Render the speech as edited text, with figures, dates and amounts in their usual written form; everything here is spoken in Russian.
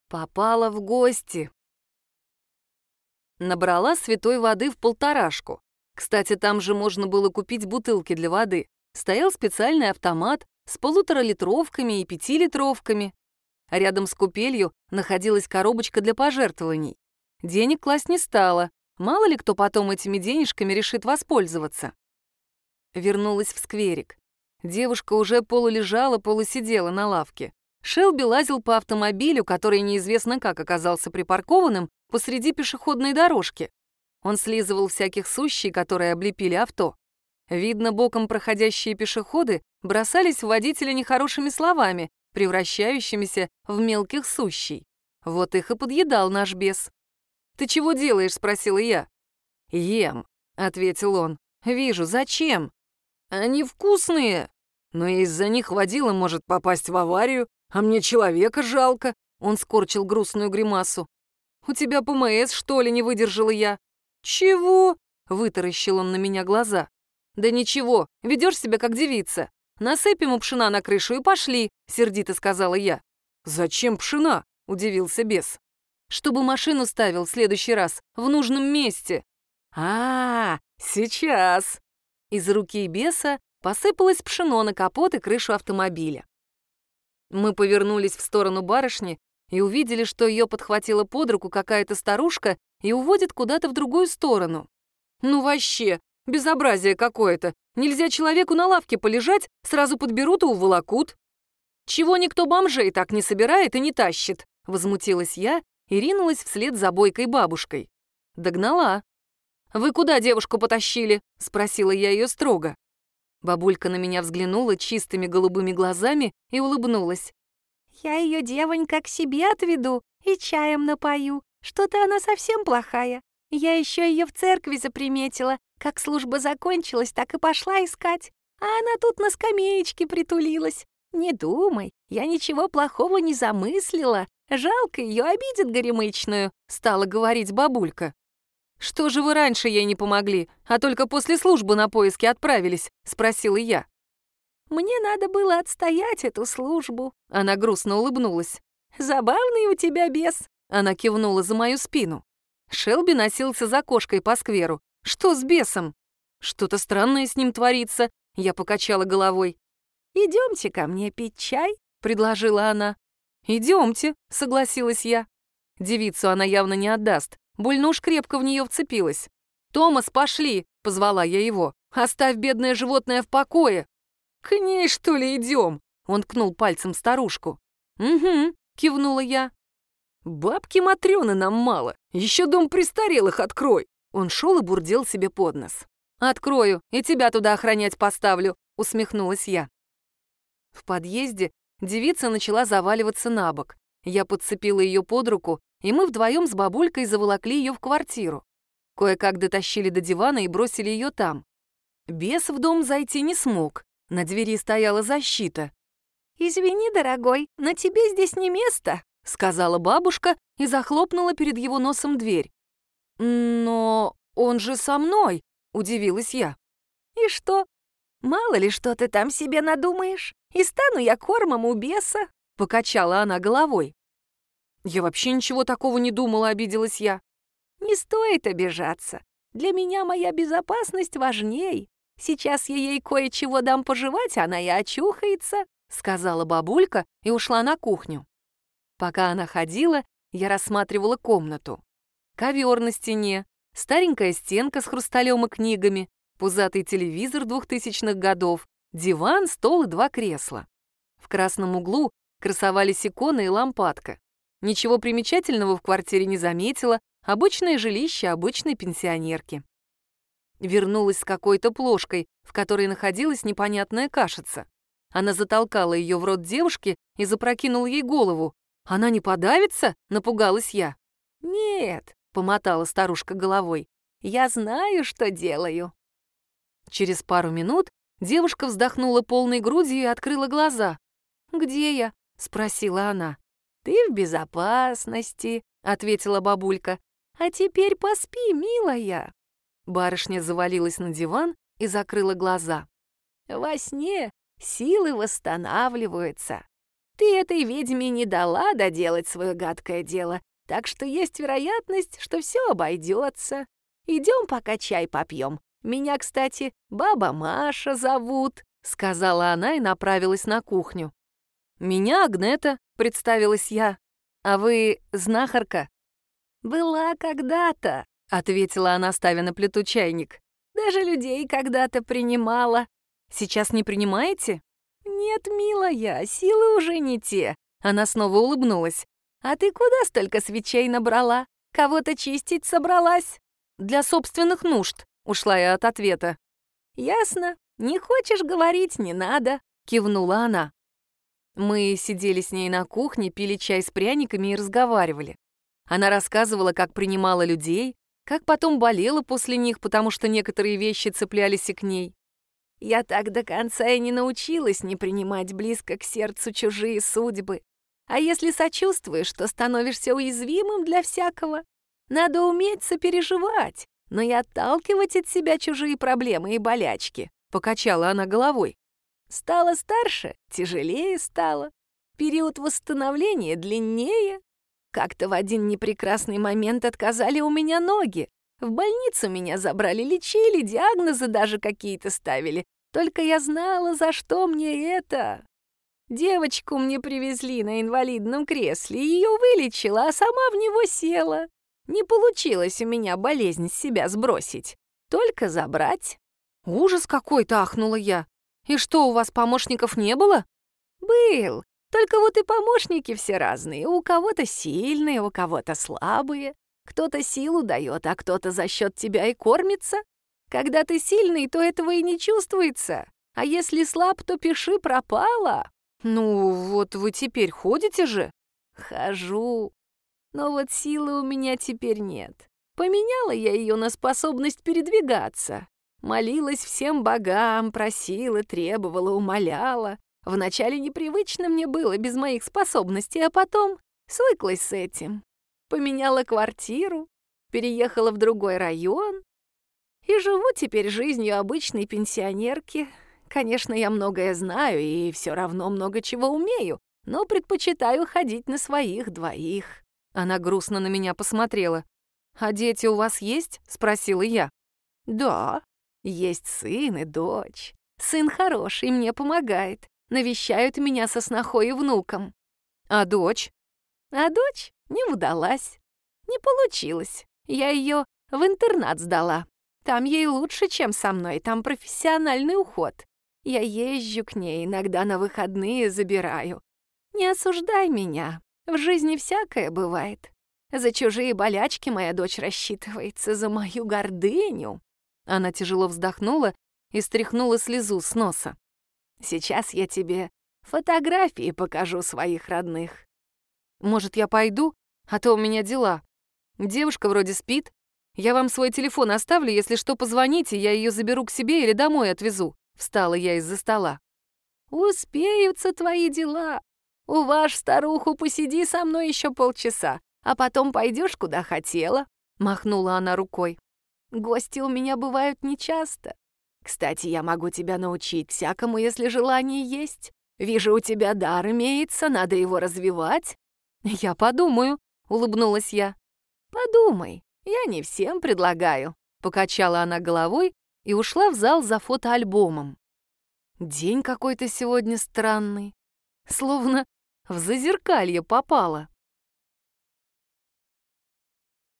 Попала в гости. Набрала святой воды в полторашку. Кстати, там же можно было купить бутылки для воды. Стоял специальный автомат с 1,5-литровками и 5-литровками. Рядом с купелью находилась коробочка для пожертвований. Денег класть не стала. Мало ли кто потом этими денежками решит воспользоваться. Вернулась в скверик. Девушка уже полулежала, полусидела на лавке. Шелби лазил по автомобилю, который неизвестно как оказался припаркованным посреди пешеходной дорожки. Он слизывал всяких сущий, которые облепили авто. Видно, боком проходящие пешеходы бросались в водителя нехорошими словами, превращающимися в мелких сущий. Вот их и подъедал наш бес. «Ты чего делаешь?» — спросила я. «Ем», — ответил он. «Вижу, зачем?» «Они вкусные, но из-за них водила может попасть в аварию, а мне человека жалко», — он скорчил грустную гримасу. «У тебя ПМС, что ли?» — не выдержала я. «Чего?» — вытаращил он на меня глаза. «Да ничего, ведешь себя как девица. Насыпем у пшена на крышу и пошли», — сердито сказала я. «Зачем пшена?» — удивился бес. «Чтобы машину ставил в следующий раз в нужном месте». Сейчас!» Из руки беса посыпалось пшено на капот и крышу автомобиля. Мы повернулись в сторону барышни и увидели, что ее подхватила под руку какая-то старушка и уводит куда-то в другую сторону. «Ну вообще, безобразие какое-то! Нельзя человеку на лавке полежать, сразу подберут и уволокут!» «Чего никто бомжей так не собирает и не тащит?» — возмутилась я и ринулась вслед за бойкой бабушкой. Догнала. «Вы куда девушку потащили?» — спросила я ее строго. Бабулька на меня взглянула чистыми голубыми глазами и улыбнулась. «Я ее, девонька, к себе отведу и чаем напою. Что-то она совсем плохая. Я еще ее в церкви заприметила. Как служба закончилась, так и пошла искать. А она тут на скамеечке притулилась. Не думай, я ничего плохого не замыслила. Жалко ее, обидит горемычную», — стала говорить бабулька. «Что же вы раньше ей не помогли, а только после службы на поиски отправились?» — спросила я. «Мне надо было отстоять эту службу», — она грустно улыбнулась. «Забавный у тебя бес», — она кивнула за мою спину. Шелби носился за кошкой по скверу. «Что с бесом?» «Что-то странное с ним творится», — я покачала головой. «Идемте ко мне пить чай», — предложила она. «Идемте», — согласилась я. Девицу она явно не отдаст, больно уж крепко в нее вцепилась. «Томас, пошли!» — позвала я его. «Оставь бедное животное в покое!» «К ней, что ли, идем?» — он ткнул пальцем старушку. «Угу», — кивнула я. «Бабки Матрёны нам мало, еще дом престарелых открой!» Он шел и бурдел себе под нос. «Открою, и тебя туда охранять поставлю», — усмехнулась я. В подъезде девица начала заваливаться на бок. Я подцепила ее под руку, и мы вдвоем с бабулькой заволокли ее в квартиру. Кое-как дотащили до дивана и бросили ее там. Бес в дом зайти не смог, на двери стояла защита. «Извини, дорогой, но тебе здесь не место», — сказала бабушка и захлопнула перед его носом дверь. «Но он же со мной», — удивилась я. «И что? Мало ли, что ты там себе надумаешь, и стану я кормом у беса», — покачала она головой. «Я вообще ничего такого не думала», — обиделась я. «Не стоит обижаться. Для меня моя безопасность важней. Сейчас я ей кое-чего дам пожевать, она и очухается», — сказала бабулька и ушла на кухню. Пока она ходила, я рассматривала комнату. Ковер на стене, старенькая стенка с хрусталем и книгами, пузатый телевизор 2000-х годов, диван, стол и 2 кресла. В красном углу красовались иконы и лампадка. Ничего примечательного в квартире не заметила, обычное жилище обычной пенсионерки. Вернулась с какой-то плошкой, в которой находилась непонятная кашица. Она затолкала ее в рот девушки и запрокинула ей голову. «Она не подавится?» — напугалась я. «Нет», — помотала старушка головой, — «я знаю, что делаю». Через пару минут девушка вздохнула полной грудью и открыла глаза. «Где я?» — спросила она. «Ты в безопасности», — ответила бабулька. «А теперь поспи, милая». Барышня завалилась на диван и закрыла глаза. «Во сне силы восстанавливаются. Ты этой ведьме не дала доделать свое гадкое дело, так что есть вероятность, что все обойдется. Идем пока чай попьем. Меня, кстати, баба Маша зовут», — сказала она и направилась на кухню. «Меня Агнета», — представилась я. «А вы знахарка?» «Была когда-то», — ответила она, ставя на плиту чайник. «Даже людей когда-то принимала». «Сейчас не принимаете?» «Нет, милая, силы уже не те». Она снова улыбнулась. «А ты куда столько свечей набрала? Кого-то чистить собралась?» «Для собственных нужд», — ушла я от ответа. «Ясно. Не хочешь говорить, не надо», — кивнула она. Мы сидели с ней на кухне, пили чай с пряниками и разговаривали. Она рассказывала, как принимала людей, как потом болела после них, потому что некоторые вещи цеплялись и к ней. «Я так до конца и не научилась не принимать близко к сердцу чужие судьбы. А если сочувствуешь, то становишься уязвимым для всякого. Надо уметь сопереживать, но и отталкивать от себя чужие проблемы и болячки», — покачала она головой. «Стала старше, тяжелее стало. Период восстановления длиннее. Как-то в один непрекрасный момент отказали у меня ноги. В больницу меня забрали, лечили, диагнозы даже какие-то ставили. Только я знала, за что мне это. Девочку мне привезли на инвалидном кресле, ее вылечила, а сама в него села. Не получилось у меня болезнь с себя сбросить, только забрать». «Ужас какой-то!» — ахнула я. «И что, у вас помощников не было?» «Был. Только вот и помощники все разные. У кого-то сильные, у кого-то слабые. Кто-то силу дает, а кто-то за счет тебя и кормится. Когда ты сильный, то этого и не чувствуется. А если слаб, то пиши пропало». «Ну, вот вы теперь ходите же?» «Хожу. Но вот силы у меня теперь нет. Поменяла я ее на способность передвигаться. Молилась всем богам, просила, требовала, умоляла. Вначале непривычно мне было без моих способностей, а потом свыклась с этим. Поменяла квартиру, переехала в другой район и живу теперь жизнью обычной пенсионерки. Конечно, я многое знаю и все равно много чего умею, но предпочитаю ходить на своих двоих». Она грустно на меня посмотрела. «А дети у вас есть?» — спросила я. «Да, есть сын и дочь. Сын хороший, мне помогает. Навещают меня со снохой и внуком». «А дочь?» «А дочь не удалась. Не получилось. Я ее в интернат сдала. Там ей лучше, чем со мной, там профессиональный уход. Я езжу к ней, иногда на выходные забираю. Не осуждай меня, в жизни всякое бывает. За чужие болячки моя дочь рассчитывается, за мою гордыню». Она тяжело вздохнула и стряхнула слезу с носа. «Сейчас я тебе фотографии покажу своих родных». «Может, я пойду? А то у меня дела. Девушка вроде спит. Я вам свой телефон оставлю, если что, позвоните, я ее заберу к себе или домой отвезу». Встала я из-за стола. «Успеются твои дела. Уваж старуху, посиди со мной еще полчаса, а потом пойдешь куда хотела», — махнула она рукой. «Гости у меня бывают нечасто. Кстати, я могу тебя научить всякому, если желание есть. Вижу, у тебя дар имеется, надо его развивать». «Я подумаю», — улыбнулась я. «Подумай, я не всем предлагаю», — покачала она головой и ушла в зал за фотоальбомом. День какой-то сегодня странный, словно в зазеркалье попала.